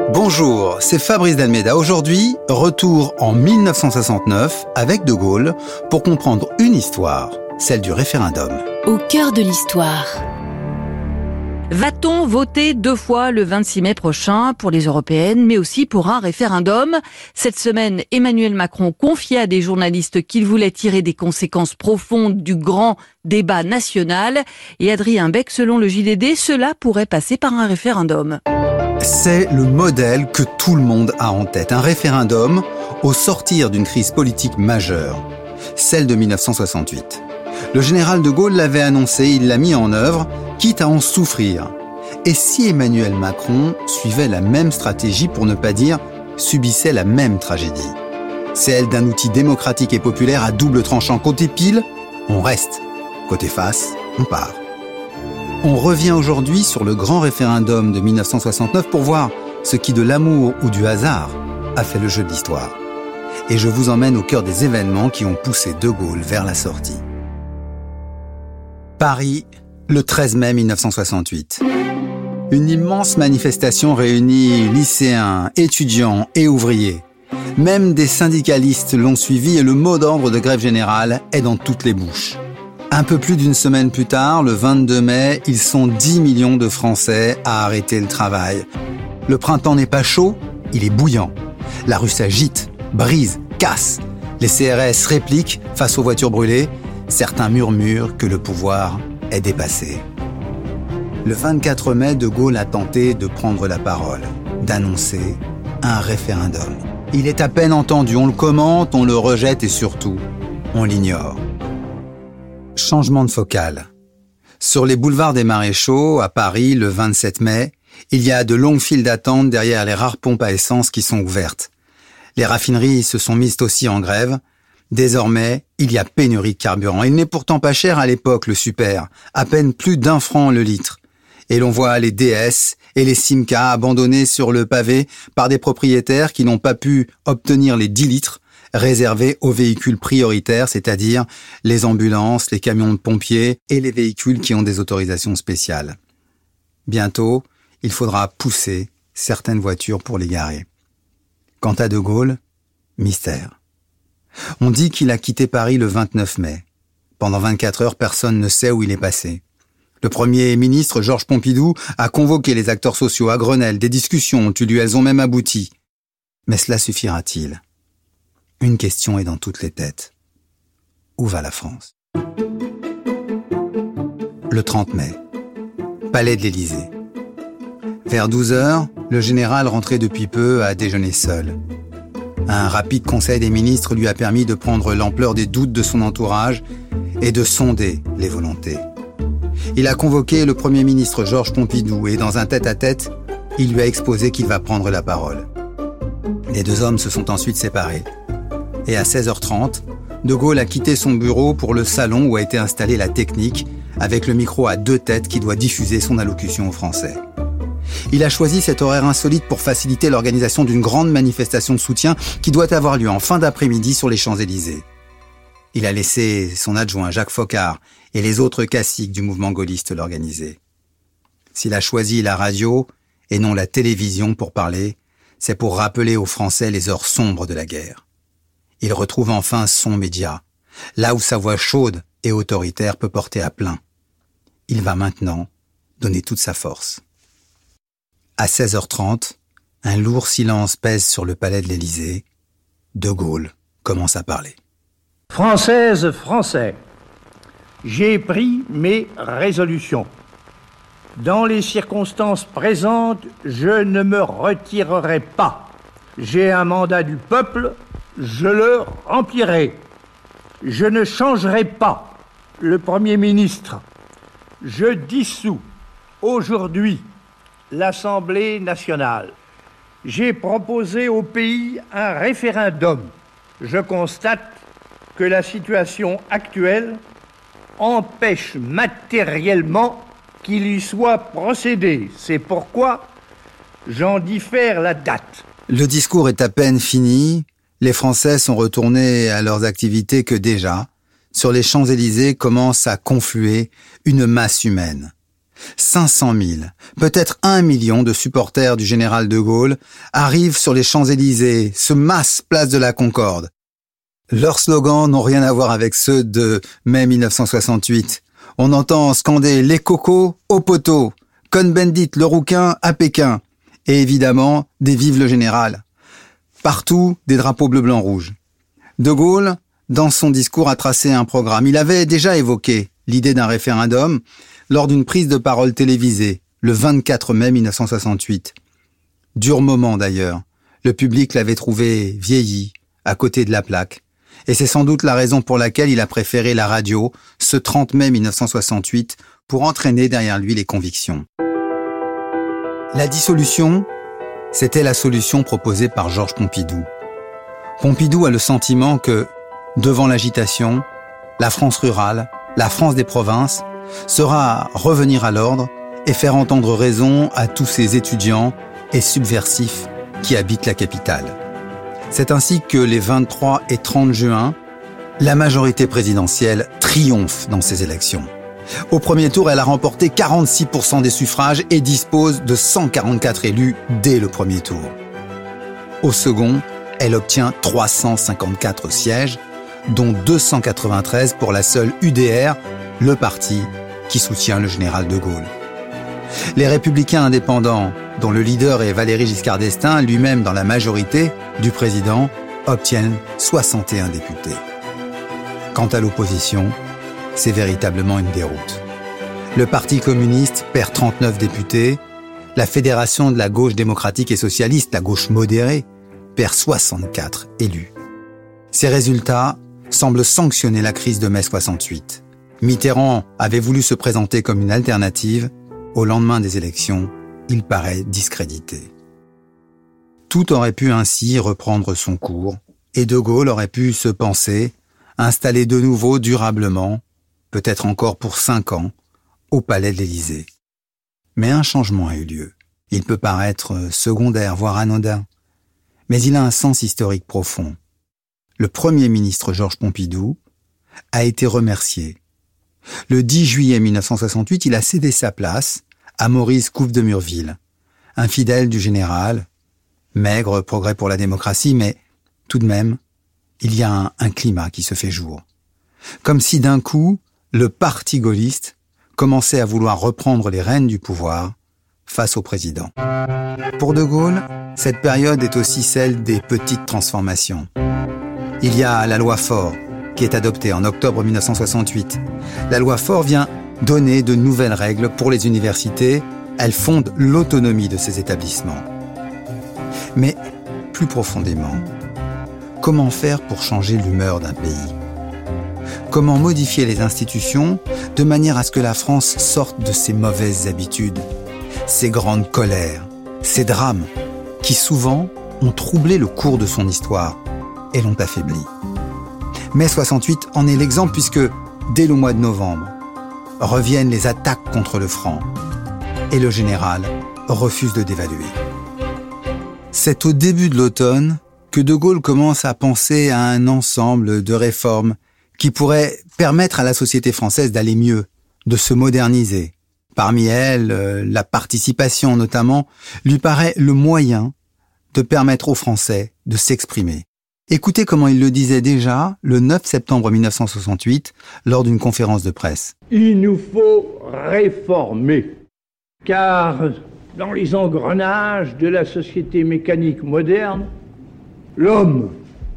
Bonjour, c'est Fabrice Dalméda. Aujourd'hui, retour en 1969 avec De Gaulle pour comprendre une histoire, celle du référendum. Au cœur de l'histoire. Va-t-on voter 2 fois le 26 mai prochain pour les européennes, mais aussi pour un référendum ? Cette semaine, Emmanuel Macron confiait à des journalistes qu'il voulait tirer des conséquences profondes du grand débat national. Et Adrien Beck, selon le JDD, cela pourrait passer par un référendum. C'est le modèle que tout le monde a en tête. Un référendum au sortir d'une crise politique majeure, celle de 1968. Le général de Gaulle l'avait annoncé, il l'a mis en œuvre, quitte à en souffrir. Et si Emmanuel Macron suivait la même stratégie, pour ne pas dire subissait la même tragédie? Celle d'un outil démocratique et populaire à double tranchant. Côté pile, on reste. Côté face, on part. On revient aujourd'hui sur le grand référendum de 1969 pour voir ce qui, de l'amour ou du hasard, a fait le jeu de l'histoire. Et je vous emmène au cœur des événements qui ont poussé De Gaulle vers la sortie. Paris, le 13 mai 1968. Une immense manifestation réunit lycéens, étudiants et ouvriers. Même des syndicalistes l'ont suivi et le mot d'ordre de grève générale est dans toutes les bouches. Un peu plus d'une semaine plus tard, le 22 mai, ils sont 10 millions de Français à arrêter le travail. Le printemps n'est pas chaud, il est bouillant. La rue s'agite, brise, casse. Les CRS répliquent face aux voitures brûlées. Certains murmurent que le pouvoir est dépassé. Le 24 mai, De Gaulle a tenté de prendre la parole, d'annoncer un référendum. Il est à peine entendu, on le commente, on le rejette et surtout, on l'ignore. Changement de focale. Sur les boulevards des Maréchaux, à Paris, le 27 mai, il y a de longues files d'attente derrière les rares pompes à essence qui sont ouvertes. Les raffineries se sont mises aussi en grève. Désormais, il y a pénurie de carburant. Il n'est pourtant pas cher à l'époque, le super. À peine plus d'1 franc le litre. Et l'on voit les DS et les Simca abandonnés sur le pavé par des propriétaires qui n'ont pas pu obtenir les 10 litres réservés aux véhicules prioritaires, c'est-à-dire les ambulances, les camions de pompiers et les véhicules qui ont des autorisations spéciales. Bientôt, il faudra pousser certaines voitures pour les garer. Quant à De Gaulle, mystère. On dit qu'il a quitté Paris le 29 mai. Pendant 24 heures, personne ne sait où il est passé. Le Premier ministre, Georges Pompidou, a convoqué les acteurs sociaux à Grenelle. Des discussions ont eu lieu, elles ont même abouti. Mais cela suffira-t-il ? Une question est dans toutes les têtes. Où va la France ? Le 30 mai. Palais de l'Élysée. Vers 12 heures, le général rentré depuis peu a déjeuné seul. Un rapide conseil des ministres lui a permis de prendre l'ampleur des doutes de son entourage et de sonder les volontés. Il a convoqué le Premier ministre Georges Pompidou et dans un tête-à-tête, il lui a exposé qu'il va prendre la parole. Les deux hommes se sont ensuite séparés. Et à 16h30, De Gaulle a quitté son bureau pour le salon où a été installée la technique avec le micro à 2 têtes qui doit diffuser son allocution aux Français. Il a choisi cet horaire insolite pour faciliter l'organisation d'une grande manifestation de soutien qui doit avoir lieu en fin d'après-midi sur les Champs-Élysées. Il a laissé son adjoint Jacques Foccart et les autres caciques du mouvement gaulliste l'organiser. S'il a choisi la radio et non la télévision pour parler, c'est pour rappeler aux Français les heures sombres de la guerre. Il retrouve enfin son média, là où sa voix chaude et autoritaire peut porter à plein. Il va maintenant donner toute sa force. À 16h30, un lourd silence pèse sur le palais de l'Élysée. De Gaulle commence à parler. Françaises, Français, j'ai pris mes résolutions. Dans les circonstances présentes, je ne me retirerai pas. J'ai un mandat du peuple, je le remplirai. Je ne changerai pas le Premier ministre. Je dissous aujourd'hui l'Assemblée nationale. J'ai proposé au pays un référendum. Je constate que la situation actuelle empêche matériellement qu'il y soit procédé. C'est pourquoi j'en diffère la date. Le discours est à peine fini. Les Français sont retournés à leurs activités que déjà, sur les Champs-Élysées commence à confluer une masse humaine. 500 000, peut-être 1 million de supporters du général de Gaulle arrivent sur les Champs-Élysées, se massent place de la Concorde. Leurs slogans n'ont rien à voir avec ceux de mai 1968. On entend scander les cocos au poteau, Cohn-Bendit le rouquin à Pékin, et évidemment des vives le général. Partout, des drapeaux bleu-blanc-rouge. De Gaulle, dans son discours, a tracé un programme. Il avait déjà évoqué l'idée d'un référendum lors d'une prise de parole télévisée, le 24 mai 1968. Dur moment d'ailleurs. Le public l'avait trouvé vieilli, à côté de la plaque. Et c'est sans doute la raison pour laquelle il a préféré la radio, ce 30 mai 1968, pour entraîner derrière lui les convictions. La dissolution, c'était la solution proposée par Georges Pompidou. Pompidou a le sentiment que, devant l'agitation, la France rurale, la France des provinces, sera revenir à l'ordre et faire entendre raison à tous ces étudiants et subversifs qui habitent la capitale. C'est ainsi que les 23 et 30 juin, la majorité présidentielle triomphe dans ces élections. Au premier tour, elle a remporté 46% des suffrages et dispose de 144 élus dès le premier tour. Au second, elle obtient 354 sièges, dont 293 pour la seule UDR, le parti qui soutient le général de Gaulle. Les Républicains indépendants, dont le leader est Valéry Giscard d'Estaing, lui-même dans la majorité du président, obtiennent 61 députés. Quant à l'opposition, c'est véritablement une déroute. Le Parti communiste perd 39 députés, la Fédération de la gauche démocratique et socialiste, la gauche modérée, perd 64 élus. Ces résultats semblent sanctionner la crise de mai 68. Mitterrand avait voulu se présenter comme une alternative. Au lendemain des élections, il paraît discrédité. Tout aurait pu ainsi reprendre son cours, et De Gaulle aurait pu se penser installé de nouveau durablement, peut-être encore pour 5 ans, au palais de l'Élysée. Mais un changement a eu lieu. Il peut paraître secondaire, voire anodin, mais il a un sens historique profond. Le Premier ministre Georges Pompidou a été remercié. Le 10 juillet 1968, il a cédé sa place à Maurice Couve de Murville, un fidèle du général, maigre progrès pour la démocratie, mais tout de même, il y a un climat qui se fait jour. Comme si d'un coup, le parti gaulliste commençait à vouloir reprendre les rênes du pouvoir face au président. Pour De Gaulle, cette période est aussi celle des petites transformations. Il y a la loi Faure, qui est adoptée en octobre 1968. La loi Faure vient donner de nouvelles règles pour les universités. Elle fonde l'autonomie de ces établissements. Mais plus profondément, comment faire pour changer l'humeur d'un pays ? Comment modifier les institutions de manière à ce que la France sorte de ses mauvaises habitudes, ces grandes colères, ces drames qui souvent ont troublé le cours de son histoire et l'ont affaibli. Mai 68 en est l'exemple puisque, dès le mois de novembre, reviennent les attaques contre le franc et le général refuse de dévaluer. C'est au début de l'automne que De Gaulle commence à penser à un ensemble de réformes qui pourraient permettre à la société française d'aller mieux, de se moderniser. Parmi elles, la participation notamment, lui paraît le moyen de permettre aux Français de s'exprimer. Écoutez comment il le disait déjà le 9 septembre 1968 lors d'une conférence de presse. Il nous faut réformer, car dans les engrenages de la société mécanique moderne, l'homme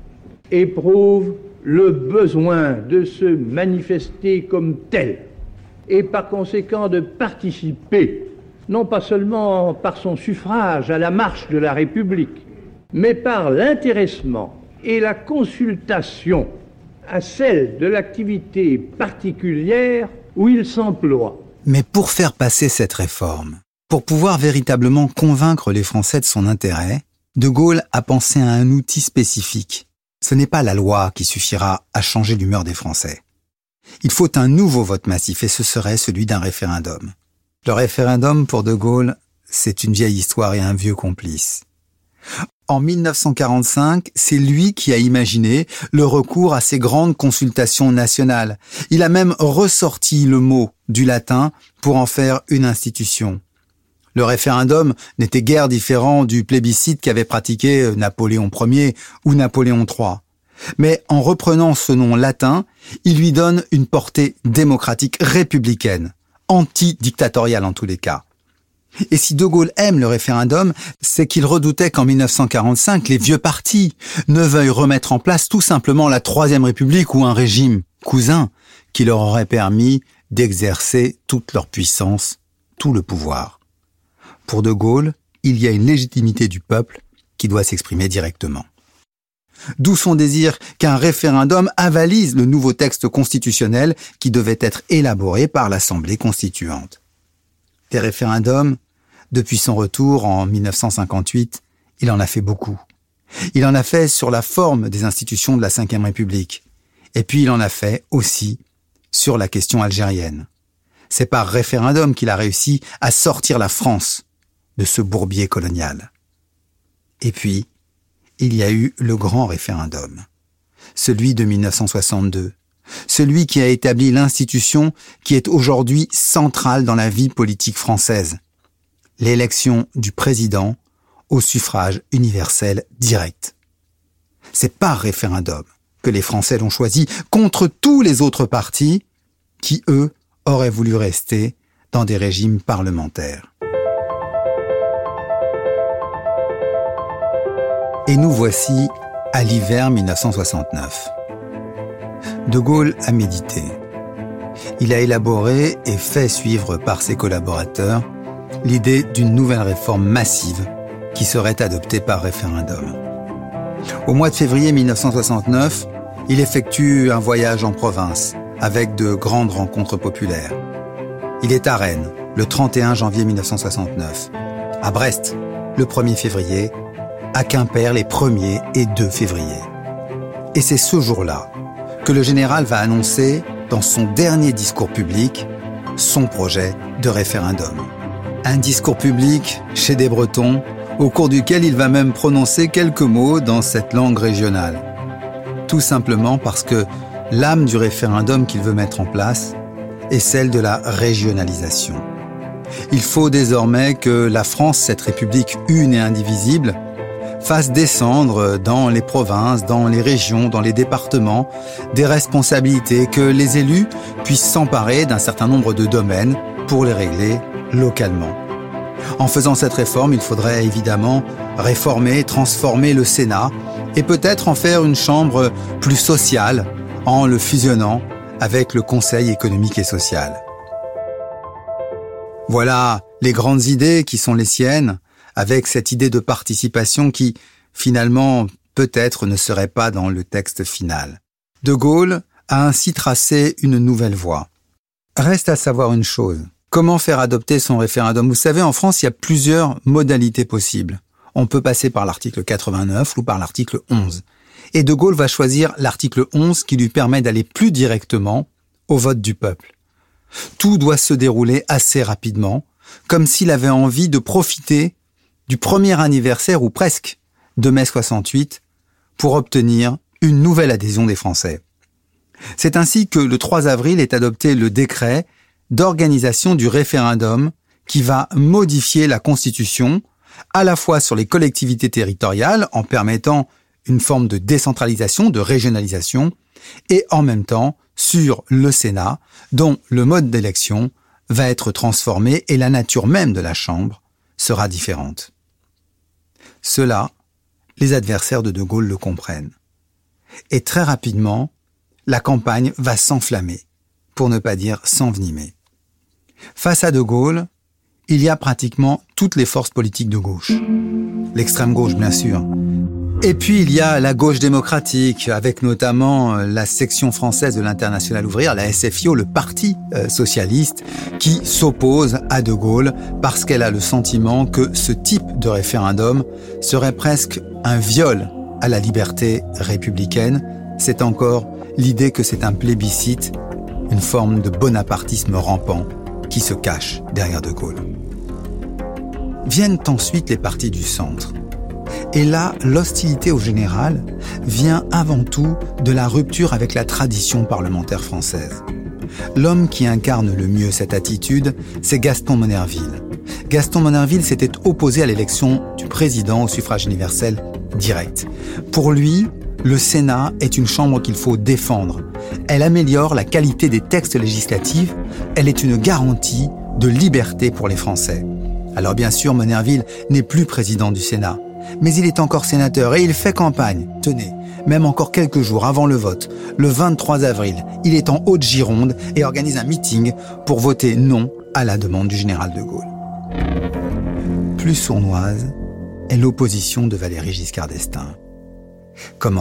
éprouve le besoin de se manifester comme tel et par conséquent de participer, non pas seulement par son suffrage à la marche de la République, mais par l'intéressement et la consultation à celle de l'activité particulière où il s'emploie. Mais pour faire passer cette réforme, pour pouvoir véritablement convaincre les Français de son intérêt, De Gaulle a pensé à un outil spécifique. Ce n'est pas la loi qui suffira à changer l'humeur des Français. Il faut un nouveau vote massif et ce serait celui d'un référendum. Le référendum, pour De Gaulle, c'est une vieille histoire et un vieux complice. en 1945, c'est lui qui a imaginé le recours à ces grandes consultations nationales. Il a même ressorti le mot du latin pour en faire une institution. Le référendum n'était guère différent du plébiscite qu'avaient pratiqué Napoléon Ier ou Napoléon III. Mais en reprenant ce nom latin, il lui donne une portée démocratique républicaine, anti-dictatoriale en tous les cas. Et si De Gaulle aime le référendum, c'est qu'il redoutait qu'en 1945, les vieux partis ne veuillent remettre en place tout simplement la Troisième République ou un régime cousin qui leur aurait permis d'exercer toute leur puissance, tout le pouvoir. Pour De Gaulle, il y a une légitimité du peuple qui doit s'exprimer directement. D'où son désir qu'un référendum avalise le nouveau texte constitutionnel qui devait être élaboré par l'Assemblée constituante. Des référendums, depuis son retour en 1958, il en a fait beaucoup. Il en a fait sur la forme des institutions de la Ve République. Et puis il en a fait aussi sur la question algérienne. C'est par référendum qu'il a réussi à sortir la France de ce bourbier colonial. Et puis, il y a eu le grand référendum, celui de 1962, celui qui a établi l'institution qui est aujourd'hui centrale dans la vie politique française, l'élection du président au suffrage universel direct. C'est par référendum que les Français l'ont choisi contre tous les autres partis qui, eux, auraient voulu rester dans des régimes parlementaires. Et nous voici à l'hiver 1969. De Gaulle a médité. Il a élaboré et fait suivre par ses collaborateurs l'idée d'une nouvelle réforme massive qui serait adoptée par référendum. Au mois de février 1969, il effectue un voyage en province avec de grandes rencontres populaires. Il est à Rennes le 31 janvier 1969, à Brest le 1er février, à Quimper les 1er et 2 février. Et c'est ce jour-là que le général va annoncer, dans son dernier discours public, son projet de référendum. Un discours public chez des Bretons, au cours duquel il va même prononcer quelques mots dans cette langue régionale. Tout simplement parce que l'âme du référendum qu'il veut mettre en place est celle de la régionalisation. Il faut désormais que la France, cette république une et indivisible, fasse descendre dans les provinces, dans les régions, dans les départements, des responsabilités, que les élus puissent s'emparer d'un certain nombre de domaines pour les régler localement. En faisant cette réforme, il faudrait évidemment réformer, transformer le Sénat et peut-être en faire une chambre plus sociale en le fusionnant avec le Conseil économique et social. Voilà les grandes idées qui sont les siennes, avec cette idée de participation qui, finalement, peut-être ne serait pas dans le texte final. De Gaulle a ainsi tracé une nouvelle voie. Reste à savoir une chose. Comment faire adopter son référendum ? Vous savez, en France, il y a plusieurs modalités possibles. On peut passer par l'article 89 ou par l'article 11. Et De Gaulle va choisir l'article 11 qui lui permet d'aller plus directement au vote du peuple. Tout doit se dérouler assez rapidement, comme s'il avait envie de profiter du premier anniversaire, ou presque, de mai 68, pour obtenir une nouvelle adhésion des Français. C'est ainsi que le 3 avril est adopté le décret d'organisation du référendum qui va modifier la Constitution, à la fois sur les collectivités territoriales, en permettant une forme de décentralisation, de régionalisation, et en même temps sur le Sénat, dont le mode d'élection va être transformé et la nature même de la Chambre sera différente. Cela, les adversaires de Gaulle le comprennent. Et très rapidement, la campagne va s'enflammer, pour ne pas dire s'envenimer. Face à De Gaulle, il y a pratiquement toutes les forces politiques de gauche. L'extrême gauche, bien sûr. Et puis il y a la gauche démocratique, avec notamment la section française de l'Internationale ouvrière, la SFIO, le parti socialiste, qui s'oppose à De Gaulle parce qu'elle a le sentiment que ce type de référendum serait presque un viol à la liberté républicaine. C'est encore l'idée que c'est un plébiscite, une forme de bonapartisme rampant qui se cache derrière De Gaulle. Viennent ensuite les partis du centre. Et là, l'hostilité au général vient avant tout de la rupture avec la tradition parlementaire française. L'homme qui incarne le mieux cette attitude, c'est Gaston Monnerville. Gaston Monnerville s'était opposé à l'élection du président au suffrage universel direct. Pour lui, le Sénat est une chambre qu'il faut défendre. Elle améliore la qualité des textes législatifs. Elle est une garantie de liberté pour les Français. Alors bien sûr, Monnerville n'est plus président du Sénat, mais il est encore sénateur et il fait campagne. Tenez, même encore quelques jours avant le vote, le 23 avril, il est en Haute-Gironde et organise un meeting pour voter non à la demande du général de Gaulle. Plus sournoise est l'opposition de Valéry Giscard d'Estaing. Comment ?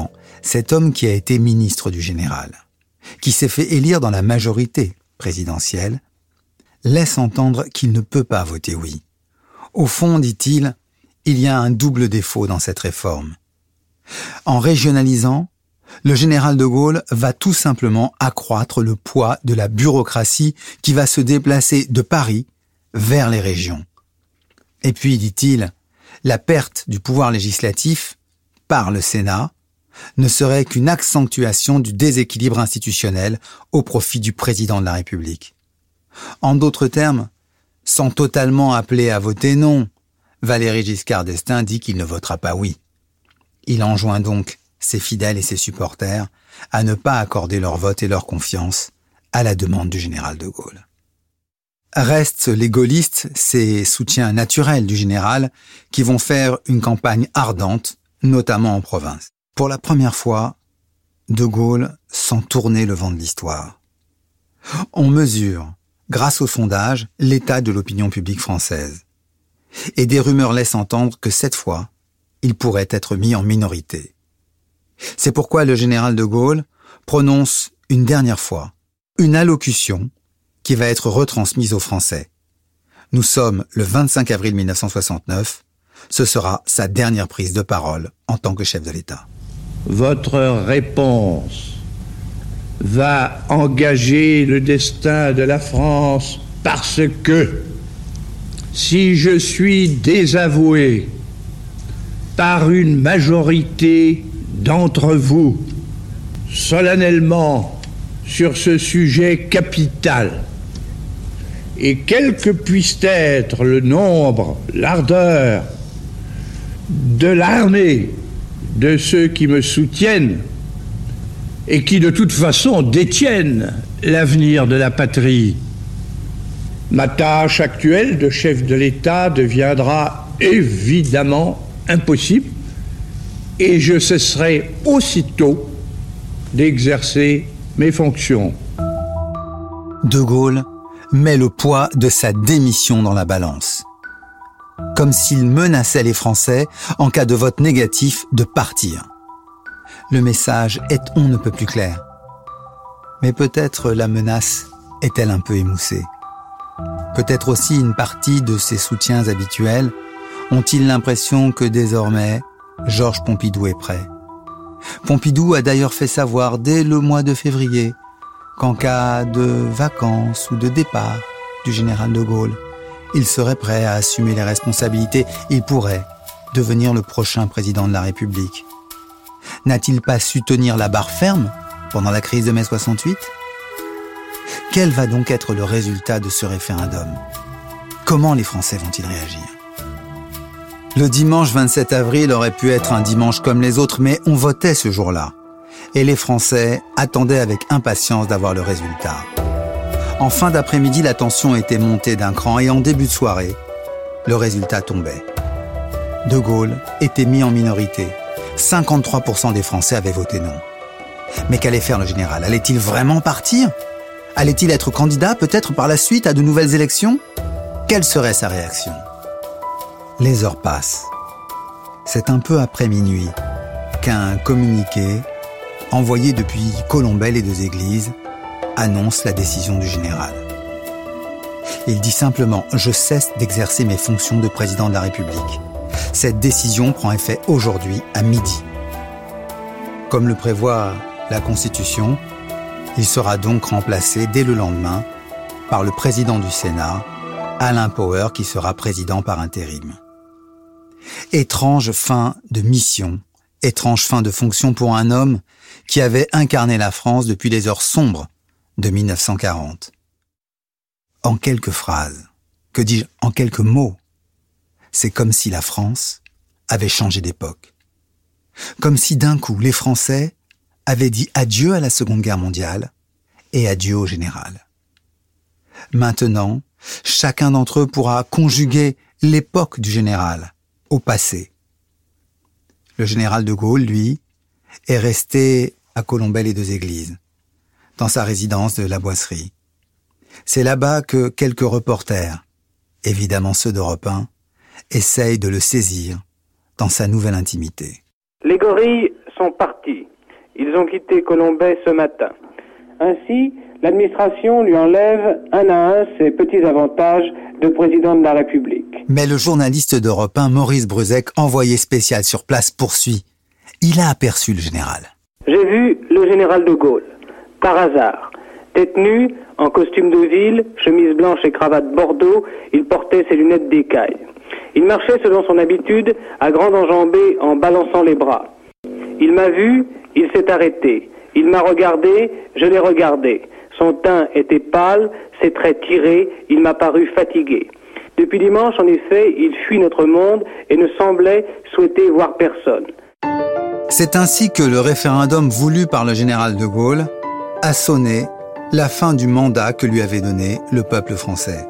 Cet homme qui a été ministre du général, qui s'est fait élire dans la majorité présidentielle, laisse entendre qu'il ne peut pas voter oui. Au fond, dit-il, il y a un double défaut dans cette réforme. En régionalisant, le général de Gaulle va tout simplement accroître le poids de la bureaucratie qui va se déplacer de Paris vers les régions. Et puis, dit-il, la perte du pouvoir législatif par le Sénat ne serait qu'une accentuation du déséquilibre institutionnel au profit du président de la République. En d'autres termes, sans totalement appeler à voter non, Valéry Giscard d'Estaing dit qu'il ne votera pas oui. Il enjoint donc ses fidèles et ses supporters à ne pas accorder leur vote et leur confiance à la demande du général de Gaulle. Restent les gaullistes, ces soutiens naturels du général, qui vont faire une campagne ardente, notamment en province. Pour la première fois, de Gaulle sent tourner le vent de l'histoire. On mesure, grâce aux sondages, l'état de l'opinion publique française. Et des rumeurs laissent entendre que cette fois, il pourrait être mis en minorité. C'est pourquoi le général de Gaulle prononce une dernière fois une allocution qui va être retransmise aux Français. Nous sommes le 25 avril 1969. Ce sera sa dernière prise de parole en tant que chef de l'État. Votre réponse va engager le destin de la France parce que si je suis désavoué par une majorité d'entre vous solennellement sur ce sujet capital, et quel que puisse être le nombre, l'ardeur de l'armée de ceux qui me soutiennent et qui de toute façon détiennent l'avenir de la patrie, ma tâche actuelle de chef de l'État deviendra évidemment impossible et je cesserai aussitôt d'exercer mes fonctions. De Gaulle met le poids de sa démission dans la balance. Comme s'il menaçait les Français, en cas de vote négatif, de partir. Le message est on ne peut plus clair. Mais peut-être la menace est-elle un peu émoussée. Peut-être aussi une partie de ses soutiens habituels ont-ils l'impression que désormais, Georges Pompidou est prêt. Pompidou a d'ailleurs fait savoir dès le mois de février qu'en cas de vacances ou de départ du général de Gaulle, il serait prêt à assumer les responsabilités. Il pourrait devenir le prochain président de la République. N'a-t-il pas su tenir la barre ferme pendant la crise de mai 68 ? Quel va donc être le résultat de ce référendum ? Comment les Français vont-ils réagir ? Le dimanche 27 avril aurait pu être un dimanche comme les autres, mais on votait ce jour-là. Et les Français attendaient avec impatience d'avoir le résultat. En fin d'après-midi, la tension était montée d'un cran et en début de soirée, le résultat tombait. De Gaulle était mis en minorité. 53% des Français avaient voté non. Mais qu'allait faire le général ? Allait-il vraiment partir ? Allait-il être candidat peut-être par la suite à de nouvelles élections ? Quelle serait sa réaction ? Les heures passent. C'est un peu après minuit qu'un communiqué, envoyé depuis Colombelles et Deux Églises, annonce la décision du général. Il dit simplement « Je cesse d'exercer mes fonctions de président de la République. Cette décision prend effet aujourd'hui à midi. » Comme le prévoit la Constitution, il sera donc remplacé dès le lendemain par le président du Sénat, Alain Poher, qui sera président par intérim. Étrange fin de mission, étrange fin de fonction pour un homme qui avait incarné la France depuis les heures sombres de 1940. En quelques phrases, que dis-je, en quelques mots, c'est comme si la France avait changé d'époque. Comme si d'un coup les Français avaient dit adieu à la Seconde Guerre mondiale et adieu au général. Maintenant, chacun d'entre eux pourra conjuguer l'époque du général au passé. Le général de Gaulle, lui, est resté à Colombey-les-Deux-Églises, dans sa résidence de la Boisserie. C'est là-bas que quelques reporters, évidemment ceux d'Europe 1, essayent de le saisir dans sa nouvelle intimité. Les gorilles sont partis. Ils ont quitté Colombey ce matin. Ainsi, l'administration lui enlève un à un ses petits avantages de président de la République. Mais le journaliste d'Europe 1, Maurice Bruzek, envoyé spécial sur place, poursuit. Il a aperçu le général. J'ai vu le général de Gaulle, par hasard. Tête nue, en costume de ville, chemise blanche et cravate bordeaux, il portait ses lunettes d'écaille. Il marchait selon son habitude, à grande enjambée, en balançant les bras. Il m'a vu, il s'est arrêté. Il m'a regardé, je l'ai regardé. Son teint était pâle, ses traits tirés, il m'a paru fatigué. Depuis dimanche, en effet, il fuit notre monde et ne semblait souhaiter voir personne. C'est ainsi que le référendum voulu par le général de Gaulle a sonné la fin du mandat que lui avait donné le peuple français.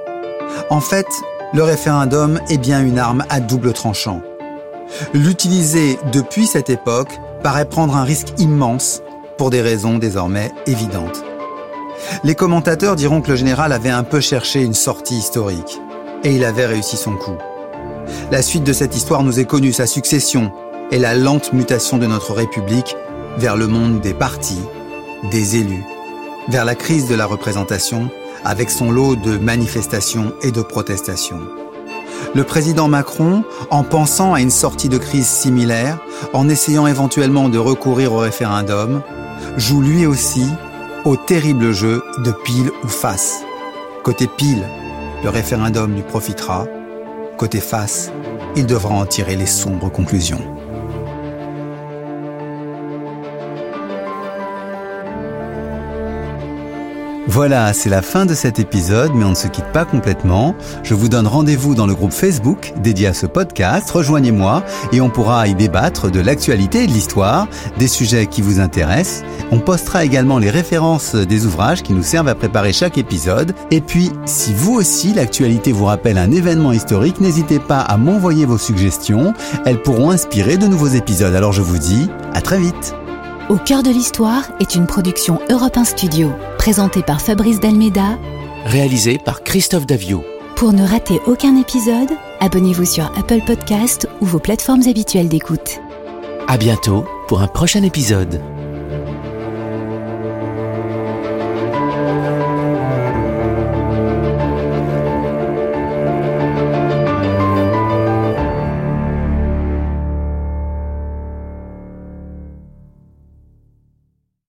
En fait, le référendum est bien une arme à double tranchant. L'utiliser depuis cette époque paraît prendre un risque immense pour des raisons désormais évidentes. Les commentateurs diront que le général avait un peu cherché une sortie historique et il avait réussi son coup. La suite de cette histoire nous est connue, sa succession et la lente mutation de notre République vers le monde des partis, des élus, vers la crise de la représentation avec son lot de manifestations et de protestations. Le président Macron, en pensant à une sortie de crise similaire, en essayant éventuellement de recourir au référendum, joue lui aussi au terrible jeu de pile ou face. Côté pile, le référendum lui profitera. Côté face, il devra en tirer les sombres conclusions. Voilà, c'est la fin de cet épisode, mais on ne se quitte pas complètement. Je vous donne rendez-vous dans le groupe Facebook dédié à ce podcast. Rejoignez-moi et on pourra y débattre de l'actualité et de l'histoire, des sujets qui vous intéressent. On postera également les références des ouvrages qui nous servent à préparer chaque épisode. Et puis, si vous aussi, l'actualité vous rappelle un événement historique, n'hésitez pas à m'envoyer vos suggestions. Elles pourront inspirer de nouveaux épisodes. Alors je vous dis à très vite. Au cœur de l'histoire est une production Europe 1 Studio, présentée par Fabrice Dalméda, réalisée par Christophe Davio. Pour ne rater aucun épisode, abonnez-vous sur Apple Podcast ou vos plateformes habituelles d'écoute. À bientôt pour un prochain épisode.